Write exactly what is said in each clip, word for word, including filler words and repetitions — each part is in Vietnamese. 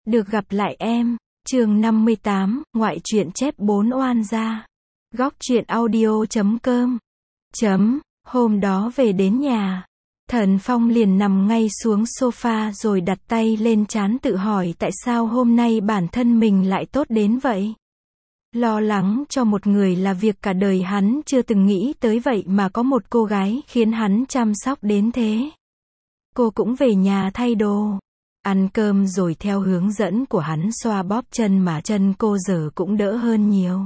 Được gặp lại em. Chương năm mươi tám, ngoại truyện chép bốn oan gia. Góc truyện audio chấm com. Chấm, hôm đó về đến nhà, Thần Phong liền nằm ngay xuống sofa rồi đặt tay lên trán tự hỏi tại sao hôm nay bản thân mình lại tốt đến vậy. Lo lắng cho một người là việc cả đời hắn chưa từng nghĩ tới, vậy mà có một cô gái khiến hắn chăm sóc đến thế. Cô cũng về nhà thay đồ, ăn cơm rồi theo hướng dẫn của hắn xoa bóp chân mà chân cô giờ cũng đỡ hơn nhiều.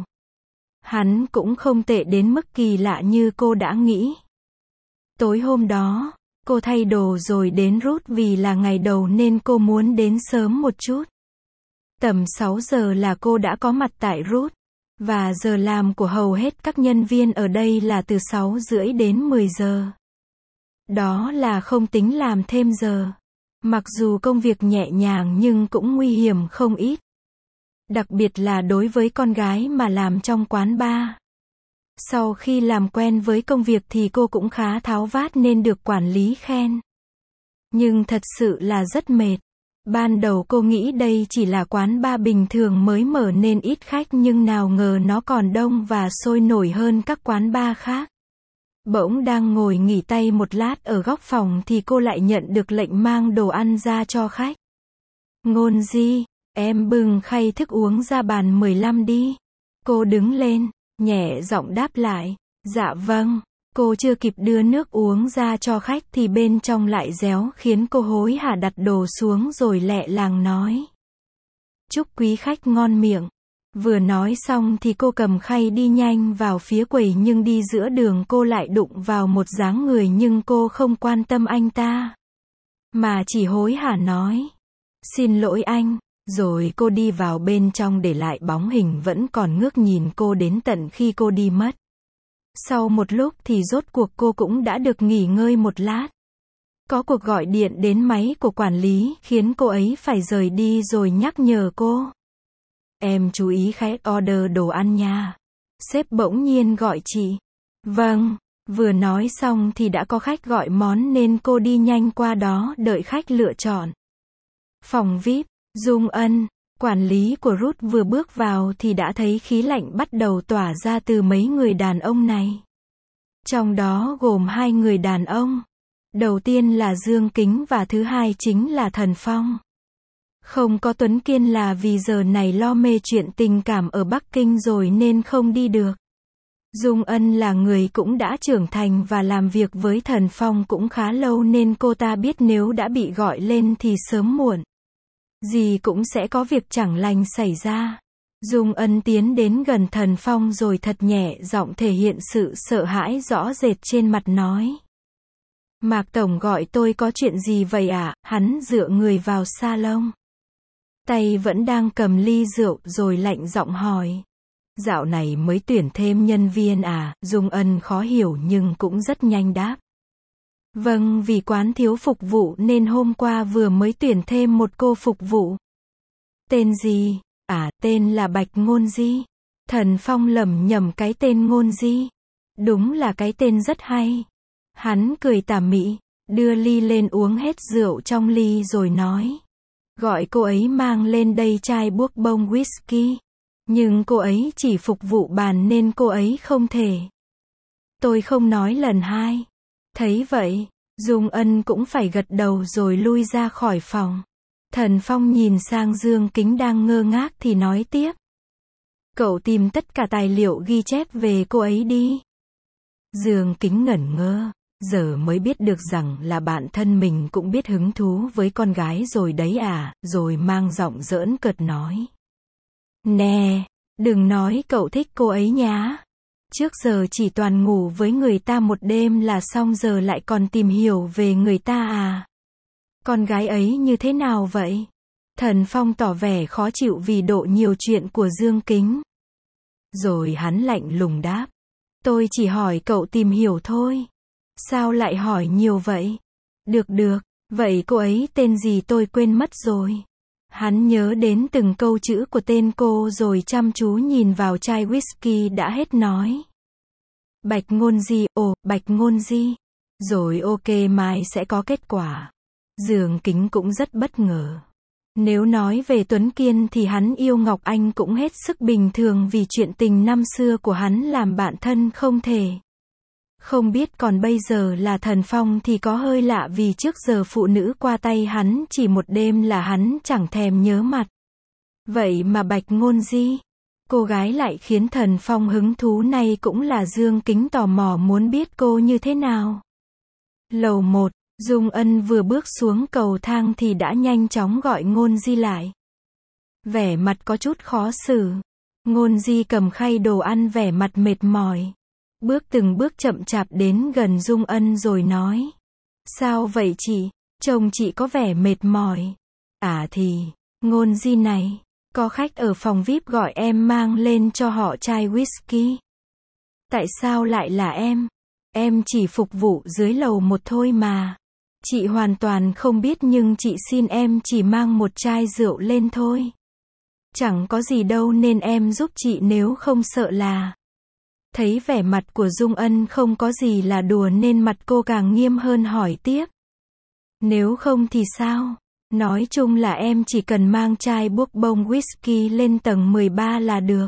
Hắn cũng không tệ đến mức kỳ lạ như cô đã nghĩ. Tối hôm đó, cô thay đồ rồi đến rút vì là ngày đầu nên cô muốn đến sớm một chút. Tầm sáu giờ là cô đã có mặt tại rút. Và giờ làm của hầu hết các nhân viên ở đây là từ sáu rưỡi đến mười giờ. Đó là không tính làm thêm giờ. Mặc dù công việc nhẹ nhàng nhưng cũng nguy hiểm không ít. Đặc biệt là đối với con gái mà làm trong quán bar. Sau khi làm quen với công việc thì cô cũng khá tháo vát nên được quản lý khen. Nhưng thật sự là rất mệt. Ban đầu cô nghĩ đây chỉ là quán bar bình thường mới mở nên ít khách, nhưng nào ngờ nó còn đông và sôi nổi hơn các quán bar khác. Bỗng đang ngồi nghỉ tay một lát ở góc phòng thì cô lại nhận được lệnh mang đồ ăn ra cho khách. Ngôn Di, em bưng khay thức uống ra bàn mười lăm đi. Cô đứng lên, nhẹ giọng đáp lại. Dạ vâng. Cô chưa kịp đưa nước uống ra cho khách thì bên trong lại réo khiến cô hối hả đặt đồ xuống rồi lẹ làng nói. Chúc quý khách ngon miệng. Vừa nói xong thì cô cầm khay đi nhanh vào phía quầy, nhưng đi giữa đường cô lại đụng vào một dáng người nhưng cô không quan tâm anh ta. Mà chỉ hối hả nói. Xin lỗi anh. Rồi cô đi vào bên trong để lại bóng hình vẫn còn ngước nhìn cô đến tận khi cô đi mất. Sau một lúc thì rốt cuộc cô cũng đã được nghỉ ngơi một lát. Có cuộc gọi điện đến máy của quản lý khiến cô ấy phải rời đi rồi nhắc nhở cô. Em chú ý khách order đồ ăn nha. Sếp bỗng nhiên gọi chị. Vâng. Vừa nói xong thì đã có khách gọi món nên cô đi nhanh qua đó đợi khách lựa chọn. Phòng vi ai pi, Dung Ân. Quản lý của Ruth vừa bước vào thì đã thấy khí lạnh bắt đầu tỏa ra từ mấy người đàn ông này. Trong đó gồm hai người đàn ông. Đầu tiên là Dương Kính và thứ hai chính là Thần Phong. Không có Tuấn Kiên là vì giờ này lo mê chuyện tình cảm ở Bắc Kinh rồi nên không đi được. Dung Ân là người cũng đã trưởng thành và làm việc với Thần Phong cũng khá lâu nên cô ta biết nếu đã bị gọi lên thì sớm muộn gì cũng sẽ có việc chẳng lành xảy ra. Dung Ân tiến đến gần Thần Phong rồi thật nhẹ giọng thể hiện sự sợ hãi rõ rệt trên mặt nói. Mạc Tổng gọi tôi có chuyện gì vậy ạ? À? Hắn dựa người vào salon. Tay vẫn đang cầm ly rượu rồi lạnh giọng hỏi. Dạo này mới tuyển thêm nhân viên à? Dung Ân khó hiểu nhưng cũng rất nhanh đáp. Vâng, vì quán thiếu phục vụ nên hôm qua vừa mới tuyển thêm một cô phục vụ. Tên gì? À, tên là Bạch Ngôn Di. Thần Phong lẩm nhẩm cái tên Ngôn Di. Đúng là cái tên rất hay. Hắn cười tà mị, đưa ly lên uống hết rượu trong ly rồi nói. Gọi cô ấy mang lên đây chai buốc bông whisky. Nhưng cô ấy chỉ phục vụ bàn nên cô ấy không thể. Tôi không nói lần hai. Thấy vậy, Dung Ân cũng phải gật đầu rồi lui ra khỏi phòng. Thần Phong nhìn sang Dương Kính đang ngơ ngác thì nói tiếp. Cậu tìm tất cả tài liệu ghi chép về cô ấy đi. Dương Kính ngẩn ngơ, giờ mới biết được rằng là bạn thân mình cũng biết hứng thú với con gái rồi đấy à, rồi mang giọng giỡn cợt nói. Nè, đừng nói cậu thích cô ấy nhá. Trước giờ chỉ toàn ngủ với người ta một đêm là xong giờ lại còn tìm hiểu về người ta à? Con gái ấy như thế nào vậy? Thần Phong tỏ vẻ khó chịu vì độ nhiều chuyện của Dương Kính. Rồi hắn lạnh lùng đáp. Tôi chỉ hỏi cậu tìm hiểu thôi. Sao lại hỏi nhiều vậy? Được được, vậy cô ấy tên gì tôi quên mất rồi. Hắn nhớ đến từng câu chữ của tên cô rồi chăm chú nhìn vào chai whisky đã hết nói. Bạch Ngôn Di, ồ, Bạch Ngôn Di. Rồi ok, mai sẽ có kết quả. Dương Kính cũng rất bất ngờ. Nếu nói về Tuấn Kiên thì hắn yêu Ngọc Anh cũng hết sức bình thường vì chuyện tình năm xưa của hắn làm bạn thân không thể. Không biết còn bây giờ là Thần Phong thì có hơi lạ vì trước giờ phụ nữ qua tay hắn chỉ một đêm là hắn chẳng thèm nhớ mặt. Vậy mà Bạch Ngôn Di, cô gái lại khiến Thần Phong hứng thú, này cũng là Dương Kính tò mò muốn biết cô như thế nào. Lầu một, Dung Ân vừa bước xuống cầu thang thì đã nhanh chóng gọi Ngôn Di lại. Vẻ mặt có chút khó xử. Ngôn Di cầm khay đồ ăn vẻ mặt mệt mỏi. Bước từng bước chậm chạp đến gần Dung Ân rồi nói. Sao vậy chị? Chồng chị có vẻ mệt mỏi. À thì, Ngôn Di này, có khách ở phòng vi ai pi gọi em mang lên cho họ chai whisky. Tại sao lại là em? Em chỉ phục vụ dưới lầu một thôi mà. Chị hoàn toàn không biết nhưng chị xin em chỉ mang một chai rượu lên thôi. Chẳng có gì đâu nên em giúp chị nếu không sợ là. Thấy vẻ mặt của Dung Ân không có gì là đùa nên mặt cô càng nghiêm hơn hỏi tiếp. Nếu không thì sao? Nói chung là em chỉ cần mang chai buốc bông whisky lên tầng mười ba là được.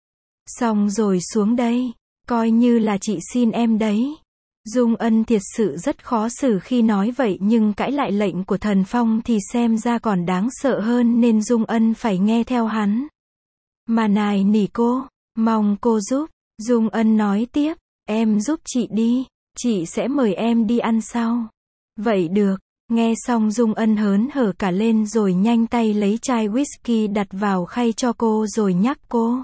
Xong rồi xuống đây, coi như là chị xin em đấy. Dung Ân thiệt sự rất khó xử khi nói vậy nhưng cãi lại lệnh của Thần Phong thì xem ra còn đáng sợ hơn nên Dung Ân phải nghe theo hắn. Mà nài nỉ cô, mong cô giúp. Dung Ân nói tiếp, em giúp chị đi, chị sẽ mời em đi ăn sau. Vậy được, nghe xong Dung Ân hớn hở cả lên rồi nhanh tay lấy chai whisky đặt vào khay cho cô rồi nhắc cô.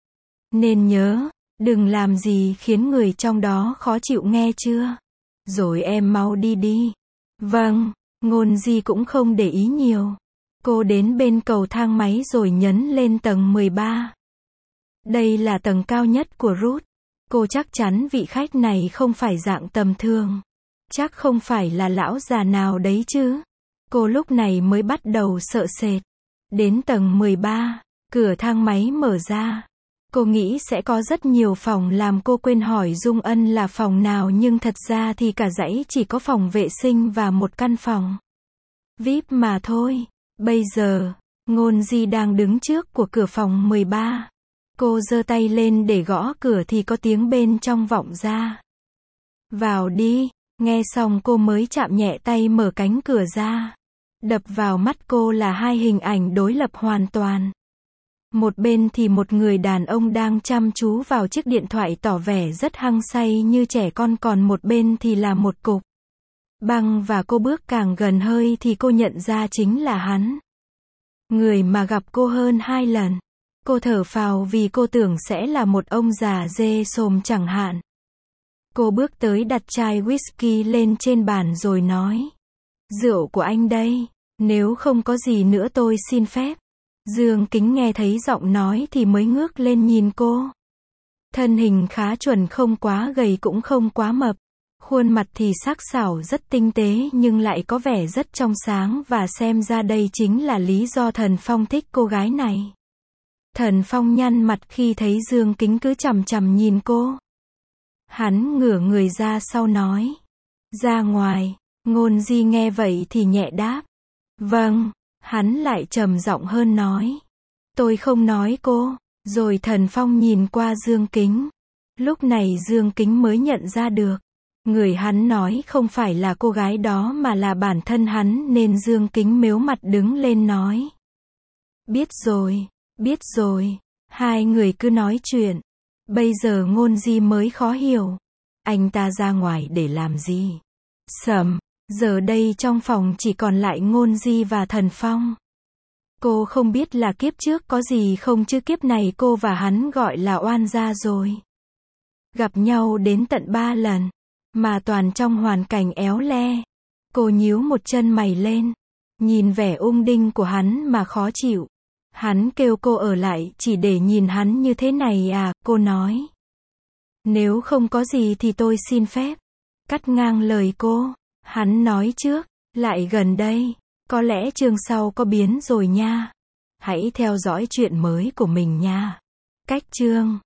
Nên nhớ, đừng làm gì khiến người trong đó khó chịu nghe chưa? Rồi em mau đi đi. Vâng, Ngôn Di cũng không để ý nhiều. Cô đến bên cầu thang máy rồi nhấn lên tầng mười ba. Đây là tầng cao nhất của Root. Cô chắc chắn vị khách này không phải dạng tầm thường. Chắc không phải là lão già nào đấy chứ. Cô lúc này mới bắt đầu sợ sệt. Đến tầng mười ba, cửa thang máy mở ra. Cô nghĩ sẽ có rất nhiều phòng làm cô quên hỏi Dung Ân là phòng nào nhưng thật ra thì cả dãy chỉ có phòng vệ sinh và một căn phòng vi ai pi mà thôi. Bây giờ, Ngôn Di đang đứng trước của cửa phòng mười ba. Cô giơ tay lên để gõ cửa thì có tiếng bên trong vọng ra. Vào đi, nghe xong cô mới chạm nhẹ tay mở cánh cửa ra. Đập vào mắt cô là hai hình ảnh đối lập hoàn toàn. Một bên thì một người đàn ông đang chăm chú vào chiếc điện thoại tỏ vẻ rất hăng say như trẻ con, còn một bên thì là một cục băng và cô bước càng gần hơi thì cô nhận ra chính là hắn. Người mà gặp cô hơn hai lần. Cô thở phào vì cô tưởng sẽ là một ông già dê sồm chẳng hạn. Cô bước tới đặt chai whisky lên trên bàn rồi nói. Rượu của anh đây, nếu không có gì nữa tôi xin phép. Dương Kính nghe thấy giọng nói thì mới ngước lên nhìn cô. Thân hình khá chuẩn, không quá gầy cũng không quá mập. Khuôn mặt thì sắc sảo rất tinh tế nhưng lại có vẻ rất trong sáng và xem ra đây chính là lý do Thần Phong thích cô gái này. Thần Phong nhăn mặt khi thấy Dương Kính cứ chằm chằm nhìn cô. Hắn ngửa người ra sau nói. Ra ngoài. Ngôn Di nghe vậy thì nhẹ đáp. Vâng. Hắn lại trầm giọng hơn nói. Tôi không nói cô. Rồi Thần Phong nhìn qua Dương Kính. Lúc này Dương Kính mới nhận ra được. Người hắn nói không phải là cô gái đó mà là bản thân hắn nên Dương Kính mếu mặt đứng lên nói. Biết rồi, biết rồi. Hai người cứ nói chuyện. Bây giờ Ngôn Di mới khó hiểu. Anh ta ra ngoài để làm gì? Sầm. Giờ đây trong phòng chỉ còn lại Ngôn Di và Thần Phong. Cô không biết là kiếp trước có gì không chứ kiếp này cô và hắn gọi là oan gia rồi. Gặp nhau đến tận ba lần, mà toàn trong hoàn cảnh éo le. Cô nhíu một chân mày lên, nhìn vẻ ung đinh của hắn mà khó chịu. Hắn kêu cô ở lại chỉ để nhìn hắn như thế này à, cô nói. Nếu không có gì thì tôi xin phép. Cắt ngang lời cô. Hắn nói trước, lại gần đây, có lẽ chương sau có biến rồi nha. Hãy theo dõi chuyện mới của mình nha. Cách chương